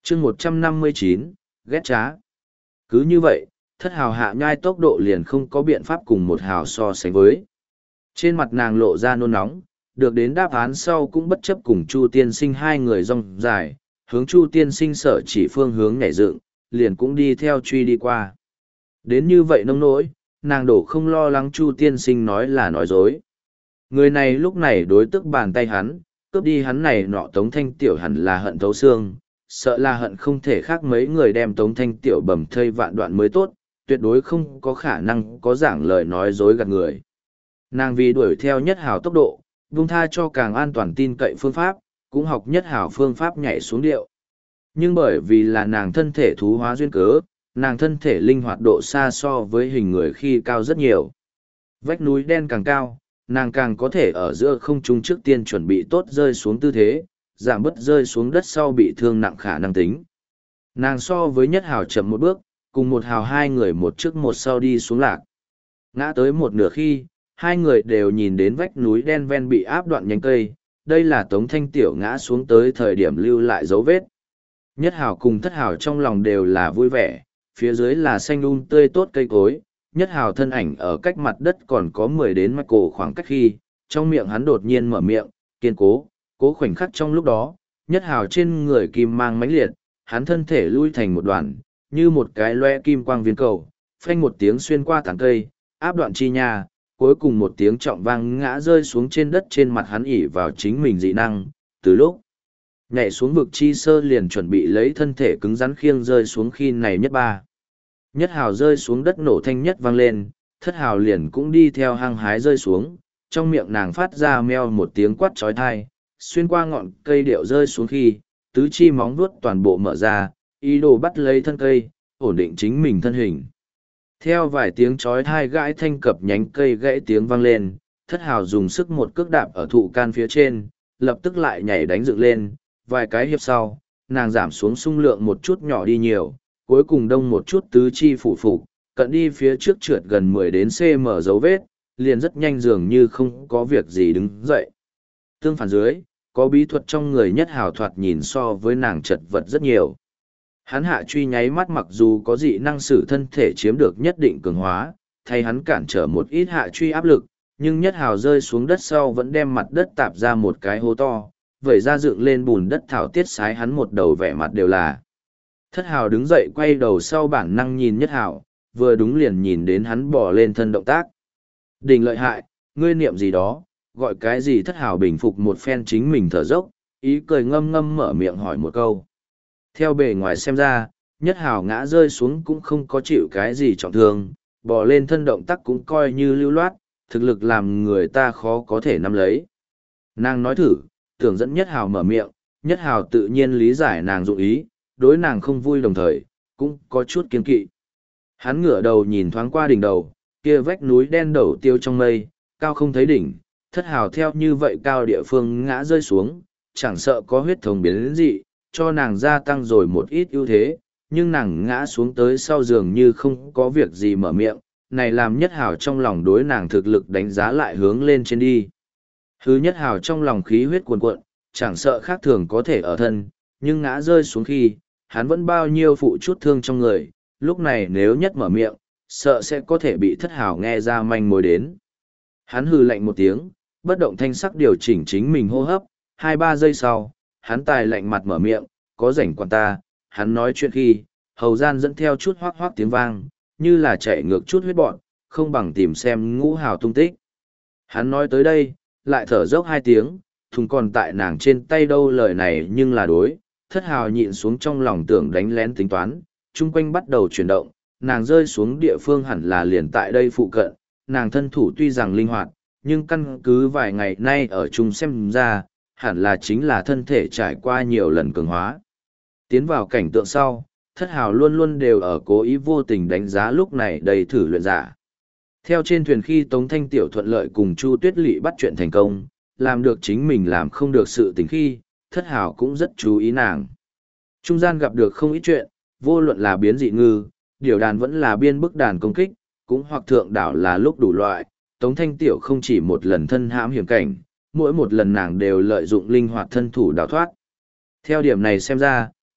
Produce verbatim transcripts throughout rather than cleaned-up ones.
chương một trăm năm mươi chín, ghét trá. Cứ như vậy, thất hào hạ nhai tốc độ liền không có biện pháp cùng một hào so sánh với. Trên mặt nàng lộ ra nôn nóng, được đến đáp án sau cũng bất chấp cùng Chu tiên sinh hai người rong dài, hướng Chu tiên sinh sở chỉ phương hướng nhảy dựng, liền cũng đi theo truy đi qua. Đến như vậy nông nỗi, nàng đổ không lo lắng Chu tiên sinh nói là nói dối. Người này lúc này đối tức bàn tay hắn, cướp đi hắn này nọ Tống Thanh Tiểu hẳn là hận thấu xương, sợ là hận không thể khác mấy người đem Tống Thanh Tiểu bầm thây vạn đoạn mới tốt, tuyệt đối không có khả năng có giảng lời nói dối gạt người. Nàng vì đuổi theo nhất hào tốc độ, buông tha cho càng an toàn tin cậy phương pháp, cũng học nhất hào phương pháp nhảy xuống điệu. Nhưng bởi vì là nàng thân thể thú hóa duyên cớ, nàng thân thể linh hoạt độ xa so với hình người khi cao rất nhiều. Vách núi đen càng cao, nàng càng có thể ở giữa không trung trước tiên chuẩn bị tốt rơi xuống tư thế, giảm bớt rơi xuống đất sau bị thương nặng khả năng tính. Nàng so với nhất hào chậm một bước, cùng một hào hai người một trước một sau đi xuống lạc. Ngã tới một nửa khi, hai người đều nhìn đến vách núi đen ven bị áp đoạn nhánh cây, đây là Tống Thanh Tiểu ngã xuống tới thời điểm lưu lại dấu vết. Nhất hào cùng thất hào trong lòng đều là vui vẻ, phía dưới là xanh um tươi tốt cây cối, nhất hào thân ảnh ở cách mặt đất còn có mười đến mạch cổ khoảng cách khi, trong miệng hắn đột nhiên mở miệng, kiên cố, cố khoảnh khắc trong lúc đó, nhất hào trên người kim mang mãnh liệt, hắn thân thể lui thành một đoàn, như một cái loe kim quang viên cầu, phanh một tiếng xuyên qua tảng cây, áp đoạn chi nha, cuối cùng một tiếng trọng vang ngã rơi xuống trên đất trên mặt hắn ỉ vào chính mình dị năng, từ lúc nhảy xuống vực chi sơ liền chuẩn bị lấy thân thể cứng rắn khiêng rơi xuống khi này nhất ba. Nhất hào rơi xuống đất nổ thanh nhất vang lên, thất hào liền cũng đi theo hăng hái rơi xuống, trong miệng nàng phát ra meo một tiếng quát trói thai, xuyên qua ngọn cây điệu rơi xuống khi, tứ chi móng vuốt toàn bộ mở ra, ý đồ bắt lấy thân cây, ổn định chính mình thân hình. Theo vài tiếng chói thai gãi thanh cập nhánh cây gãy tiếng vang lên, thất hào dùng sức một cước đạp ở thụ can phía trên, lập tức lại nhảy đánh dựng lên, vài cái hiệp sau, nàng giảm xuống xung lượng một chút nhỏ đi nhiều, cuối cùng đông một chút tứ chi phủ phục, cận đi phía trước trượt gần mười đến cm dấu vết, liền rất nhanh dường như không có việc gì đứng dậy. Tương phản dưới, có bí thuật trong người nhất hào thoạt nhìn so với nàng chật vật rất nhiều. Hắn hạ truy nháy mắt mặc dù có dị năng sử thân thể chiếm được nhất định cường hóa, thay hắn cản trở một ít hạ truy áp lực, nhưng nhất hào rơi xuống đất sau vẫn đem mặt đất tạp ra một cái hố to, vẩy ra dựng lên bùn đất thảo tiết sái hắn một đầu vẻ mặt đều là. Thất hào đứng dậy quay đầu sau bản năng nhìn nhất hào, vừa đúng liền nhìn đến hắn bỏ lên thân động tác. Đình lợi hại, ngươi niệm gì đó, gọi cái gì thất hào bình phục một phen chính mình thở dốc, ý cười ngâm ngâm mở miệng hỏi một câu. Theo bề ngoài xem ra, nhất hào ngã rơi xuống cũng không có chịu cái gì trọng thương, bỏ lên thân động tác cũng coi như lưu loát, thực lực làm người ta khó có thể nắm lấy. Nàng nói thử, tưởng dẫn nhất hào mở miệng, nhất hào tự nhiên lý giải nàng dụng ý, đối nàng không vui đồng thời, cũng có chút kiên kỵ. Hắn ngửa đầu nhìn thoáng qua đỉnh đầu, kia vách núi đen đầu tiêu trong mây, cao không thấy đỉnh, thất hào theo như vậy cao địa phương ngã rơi xuống, chẳng sợ có huyết thống biến đến dị, cho nàng gia tăng rồi một ít ưu thế, nhưng nàng ngã xuống tới sau giường như không có việc gì mở miệng, này làm nhất hào trong lòng đối nàng thực lực đánh giá lại hướng lên trên đi. Hứ nhất hào trong lòng khí huyết cuồn cuộn, chẳng sợ khác thường có thể ở thân, nhưng ngã rơi xuống khi, hắn vẫn bao nhiêu phụ chút thương trong người, lúc này nếu nhất mở miệng, sợ sẽ có thể bị thất hào nghe ra manh mối đến. Hắn hừ lạnh một tiếng, bất động thanh sắc điều chỉnh chính mình hô hấp, hai ba giây sau, hắn tài lạnh mặt mở miệng, có rảnh quan ta, hắn nói chuyện khi, hầu gian dẫn theo chút hoác hoác tiếng vang, như là chạy ngược chút huyết bọn, không bằng tìm xem ngũ hào tung tích. Hắn nói tới đây, lại thở dốc hai tiếng, thùng còn tại nàng trên tay đâu lời này nhưng là đối, thất hào nhịn xuống trong lòng tưởng đánh lén tính toán, chung quanh bắt đầu chuyển động, nàng rơi xuống địa phương hẳn là liền tại đây phụ cận, nàng thân thủ tuy rằng linh hoạt, nhưng căn cứ vài ngày nay ở chung xem ra, hẳn là chính là thân thể trải qua nhiều lần cường hóa. Tiến vào cảnh tượng sau, thất hào luôn luôn đều ở cố ý vô tình đánh giá lúc này đầy thử luyện giả. Theo trên thuyền khi Tống Thanh Tiểu thuận lợi cùng Chu Tuyết Lệ bắt chuyện thành công, làm được chính mình làm không được sự tình khi, thất hào cũng rất chú ý nàng. Trung gian gặp được không ít chuyện, vô luận là biến dị ngư, điều đàn vẫn là biên bức đàn công kích, cũng hoặc thượng đảo là lúc đủ loại, Tống Thanh Tiểu không chỉ một lần thân hãm hiểm cảnh, mỗi một lần nàng đều lợi dụng linh hoạt thân thủ đào thoát. Theo điểm này xem ra,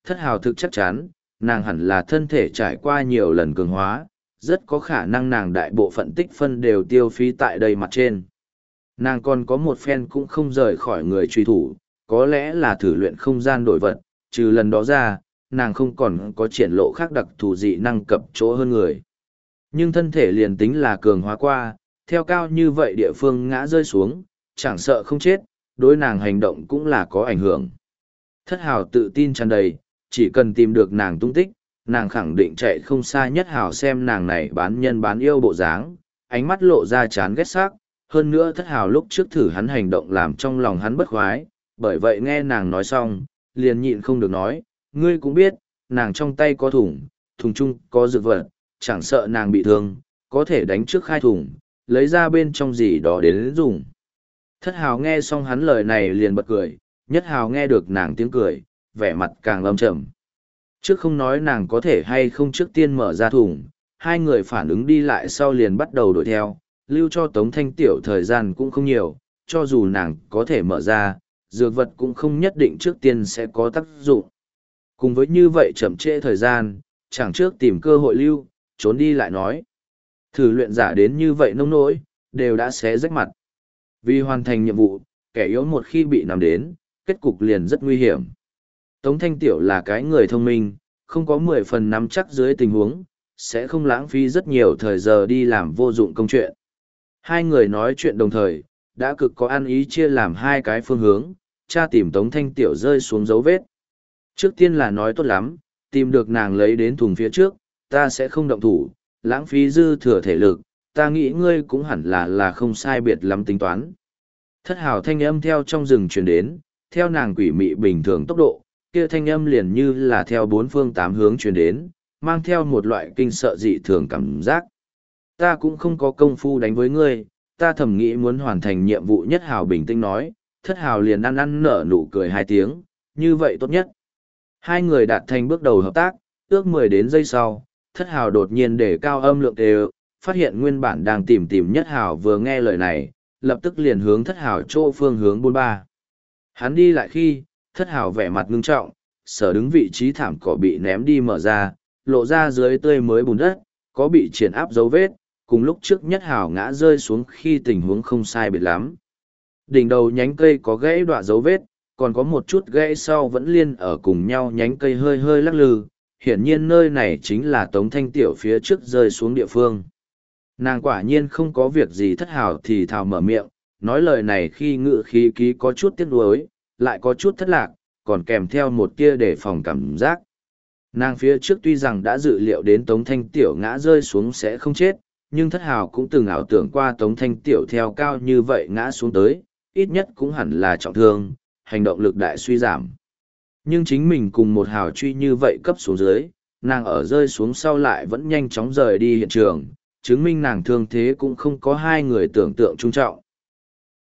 Thất hào thực chắc chắn, nàng hẳn là thân thể trải qua nhiều lần cường hóa, rất có khả năng nàng đại bộ phận tích phân đều tiêu phí tại đây mặt trên. Nàng còn có một phen cũng không rời khỏi người truy thủ, có lẽ là thử luyện không gian đổi vật, trừ lần đó ra, nàng không còn có triển lộ khác đặc thù dị năng cập chỗ hơn người. Nhưng thân thể liền tính là cường hóa qua, theo cao như vậy địa phương ngã rơi xuống, chẳng sợ không chết, đối nàng hành động cũng là có ảnh hưởng. Thất hào tự tin tràn đầy, chỉ cần tìm được nàng tung tích, nàng khẳng định chạy không xa. Nhất hào xem nàng này bán nhân bán yêu bộ dáng, ánh mắt lộ ra chán ghét sắc. Hơn nữa thất hào lúc trước thử hắn hành động làm trong lòng hắn bất khoái, bởi vậy nghe nàng nói xong, liền nhịn không được nói, ngươi cũng biết, nàng trong tay có thùng, thùng chung có dược vật, chẳng sợ nàng bị thương, có thể đánh trước khai thùng, lấy ra bên trong gì đó đến dùng. Thất hào nghe xong hắn lời này liền bật cười, nhất hào nghe được nàng tiếng cười, vẻ mặt càng lâm trầm. Trước không nói nàng có thể hay không trước tiên mở ra thùng, hai người phản ứng đi lại sau liền bắt đầu đuổi theo, lưu cho Tống Thanh Tiểu thời gian cũng không nhiều, cho dù nàng có thể mở ra, dược vật cũng không nhất định trước tiên sẽ có tác dụng. Cùng với như vậy chậm trễ thời gian, chẳng trước tìm cơ hội lưu, trốn đi lại nói. Thử luyện giả đến như vậy nông nỗi, đều đã xé rách mặt. Vì hoàn thành nhiệm vụ, kẻ yếu một khi bị nằm đến, kết cục liền rất nguy hiểm. Tống Thanh Tiểu là cái người thông minh, không có mười phần nắm chắc dưới tình huống, sẽ không lãng phí rất nhiều thời giờ đi làm vô dụng công chuyện. Hai người nói chuyện đồng thời, đã cực có ăn ý chia làm hai cái phương hướng, tra tìm Tống Thanh Tiểu rơi xuống dấu vết. Trước tiên là nói tốt lắm, tìm được nàng lấy đến thùng phía trước, ta sẽ không động thủ, lãng phí dư thừa thể lực, ta nghĩ ngươi cũng hẳn là là không sai biệt lắm tính toán. Thất hào thanh âm theo trong rừng truyền đến, theo nàng quỷ mị bình thường tốc độ, kia thanh âm liền như là theo bốn phương tám hướng truyền đến, mang theo một loại kinh sợ dị thường cảm giác. Ta cũng không có công phu đánh với ngươi, ta thầm nghĩ muốn hoàn thành nhiệm vụ. Nhất hào bình tĩnh nói, thất hào liền ăn ăn nở nụ cười hai tiếng, như vậy tốt nhất. Hai người đạt thành bước đầu hợp tác, ước mười đến giây sau, thất hào đột nhiên để cao âm lượng đều, phát hiện nguyên bản đang tìm tìm nhất hào vừa nghe lời này, lập tức liền hướng thất hào chỗ phương hướng bốn ba. Hắn đi lại khi, thất hào vẻ mặt ngưng trọng, sở đứng vị trí thảm cỏ bị ném đi mở ra, lộ ra dưới tươi mới bùn đất, có bị triển áp dấu vết, cùng lúc trước nhất hào ngã rơi xuống khi tình huống không sai biệt lắm. Đỉnh đầu nhánh cây có gãy đoạn dấu vết, còn có một chút gãy sau vẫn liên ở cùng nhau, nhánh cây hơi hơi lắc lư, hiển nhiên nơi này chính là Tống Thanh Tiểu phía trước rơi xuống địa phương. Nàng quả nhiên không có việc gì. Thất hào thì thào mở miệng, nói lời này khi ngự khí ký có chút tiếc nuối, lại có chút thất lạc, còn kèm theo một tia đề phòng cảm giác. Nàng phía trước tuy rằng đã dự liệu đến Tống Thanh Tiểu ngã rơi xuống sẽ không chết, nhưng thất hào cũng từng ảo tưởng qua Tống Thanh Tiểu theo cao như vậy ngã xuống tới, ít nhất cũng hẳn là trọng thương, hành động lực đại suy giảm. Nhưng chính mình cùng một hào truy như vậy cấp xuống dưới, nàng ở rơi xuống sau lại vẫn nhanh chóng rời đi hiện trường, chứng minh nàng thương thế cũng không có hai người tưởng tượng trung trọng.